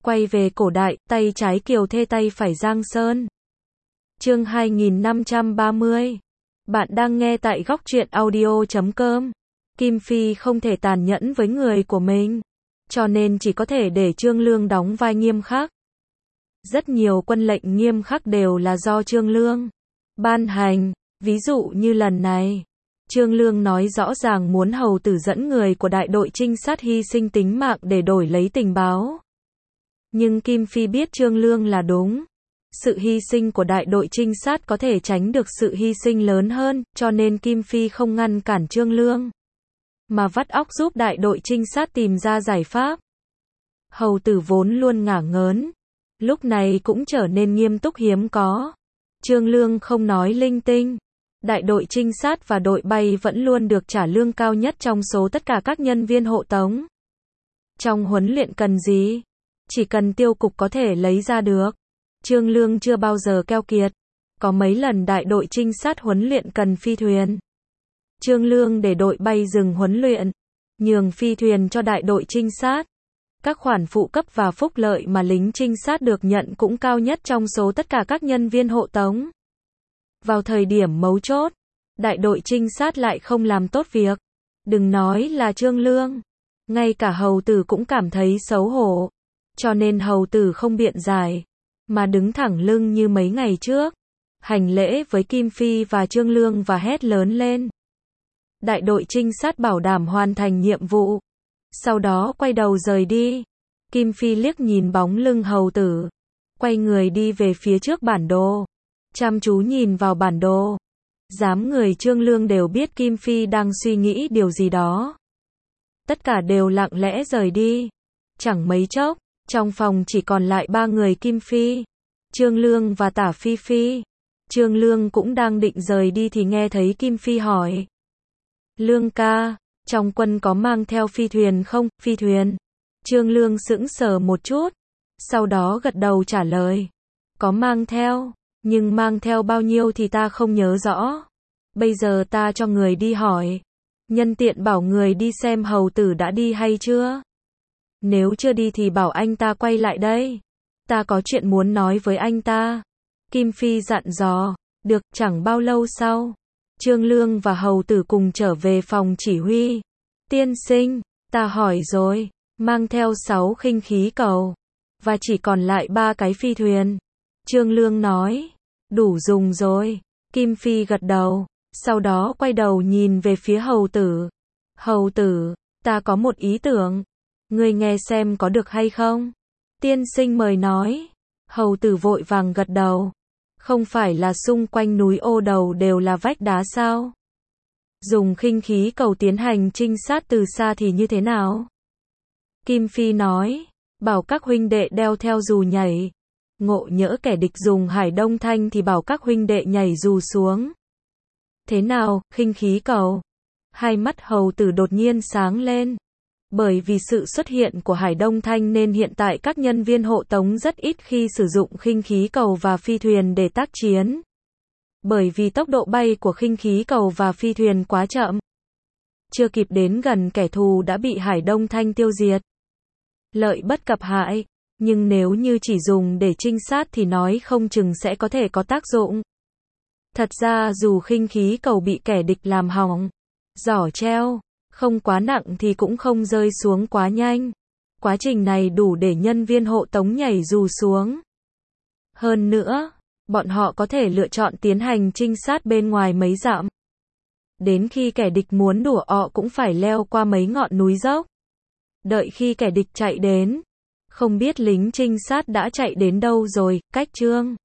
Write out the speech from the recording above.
Quay về cổ đại, tay trái Kiều Thê tay phải Giang Sơn. Chương 2530. Bạn đang nghe tại góc truyện audio.com. Kim Phi không thể tàn nhẫn với người của mình, cho nên chỉ có thể để Trương Lương đóng vai nghiêm khắc. Rất nhiều quân lệnh nghiêm khắc đều là do Trương Lương ban hành, ví dụ như lần này. Trương Lương nói rõ ràng muốn hầu tử dẫn người của đại đội trinh sát hy sinh tính mạng để đổi lấy tình báo. Nhưng Kim Phi biết Trương Lương là đúng. Sự hy sinh của đại đội trinh sát có thể tránh được sự hy sinh lớn hơn, cho nên Kim Phi không ngăn cản Trương Lương, mà vắt óc giúp đại đội trinh sát tìm ra giải pháp. Hầu tử vốn luôn ngả ngớn, lúc này cũng trở nên nghiêm túc hiếm có. Trương Lương không nói linh tinh. Đại đội trinh sát và đội bay vẫn luôn được trả lương cao nhất trong số tất cả các nhân viên hộ tống. Trong huấn luyện cần gì? Chỉ cần tiêu cục có thể lấy ra được. Trương Lương chưa bao giờ keo kiệt. Có mấy lần đại đội trinh sát huấn luyện cần phi thuyền. Trương Lương để đội bay dừng huấn luyện, nhường phi thuyền cho đại đội trinh sát. Các khoản phụ cấp và phúc lợi mà lính trinh sát được nhận cũng cao nhất trong số tất cả các nhân viên hộ tống. Vào thời điểm mấu chốt, đại đội trinh sát lại không làm tốt việc. Đừng nói là Trương Lương, ngay cả hầu tử cũng cảm thấy xấu hổ. Cho nên hầu tử không biện giải, mà đứng thẳng lưng như mấy ngày trước, hành lễ với Kim Phi và Trương Lương và hét lớn lên. Đại đội trinh sát bảo đảm hoàn thành nhiệm vụ, sau đó quay đầu rời đi. Kim Phi liếc nhìn bóng lưng hầu tử, quay người đi về phía trước bản đồ, chăm chú nhìn vào bản đồ. Đám người Trương Lương đều biết Kim Phi đang suy nghĩ điều gì đó. Tất cả đều lặng lẽ rời đi. Chẳng mấy chốc, trong phòng chỉ còn lại ba người Kim Phi, Trương Lương và Tả Phi Phi. Trương Lương cũng đang định rời đi thì nghe thấy Kim Phi hỏi. Lương ca, trong quân có mang theo phi thuyền không? Phi thuyền. Trương Lương sững sờ một chút, sau đó gật đầu trả lời. Có mang theo, nhưng mang theo bao nhiêu thì ta không nhớ rõ. Bây giờ ta cho người đi hỏi, nhân tiện bảo người đi xem hầu tử đã đi hay chưa. Nếu chưa đi thì bảo anh ta quay lại đây. Ta có chuyện muốn nói với anh ta. Kim Phi dặn dò. Được. Chẳng bao lâu sau, Trương Lương và hầu tử cùng trở về phòng chỉ huy. Tiên sinh, ta hỏi rồi, mang theo 6 khinh khí cầu, và chỉ còn lại 3 cái phi thuyền. Trương Lương nói, đủ dùng rồi. Kim Phi gật đầu, sau đó quay đầu nhìn về phía hầu tử. Hầu tử, ta có một ý tưởng. Ngươi nghe xem có được hay không? Tiên sinh mời nói. Hầu tử vội vàng gật đầu. Không phải là xung quanh núi Ô Đầu đều là vách đá sao? Dùng khinh khí cầu tiến hành trinh sát từ xa thì như thế nào? Kim Phi nói, bảo các huynh đệ đeo theo dù nhảy. Ngộ nhỡ kẻ địch dùng hải đông thanh thì bảo các huynh đệ nhảy dù xuống. Thế nào, khinh khí cầu? Hai mắt hầu tử đột nhiên sáng lên. Bởi vì sự xuất hiện của Hải Đông Thanh nên hiện tại các nhân viên hộ tống rất ít khi sử dụng khinh khí cầu và phi thuyền để tác chiến. Bởi vì tốc độ bay của khinh khí cầu và phi thuyền quá chậm. Chưa kịp đến gần kẻ thù đã bị Hải Đông Thanh tiêu diệt. Lợi bất cập hại, nhưng nếu như chỉ dùng để trinh sát thì nói không chừng sẽ có thể có tác dụng. Thật ra dù khinh khí cầu bị kẻ địch làm hỏng, giỏ treo không quá nặng thì cũng không rơi xuống quá nhanh. Quá trình này đủ để nhân viên hộ tống nhảy dù xuống. Hơn nữa, bọn họ có thể lựa chọn tiến hành trinh sát bên ngoài mấy dặm. Đến khi kẻ địch muốn đuổi họ cũng phải leo qua mấy ngọn núi dốc. Đợi khi kẻ địch chạy đến, không biết lính trinh sát đã chạy đến đâu rồi, cách Trương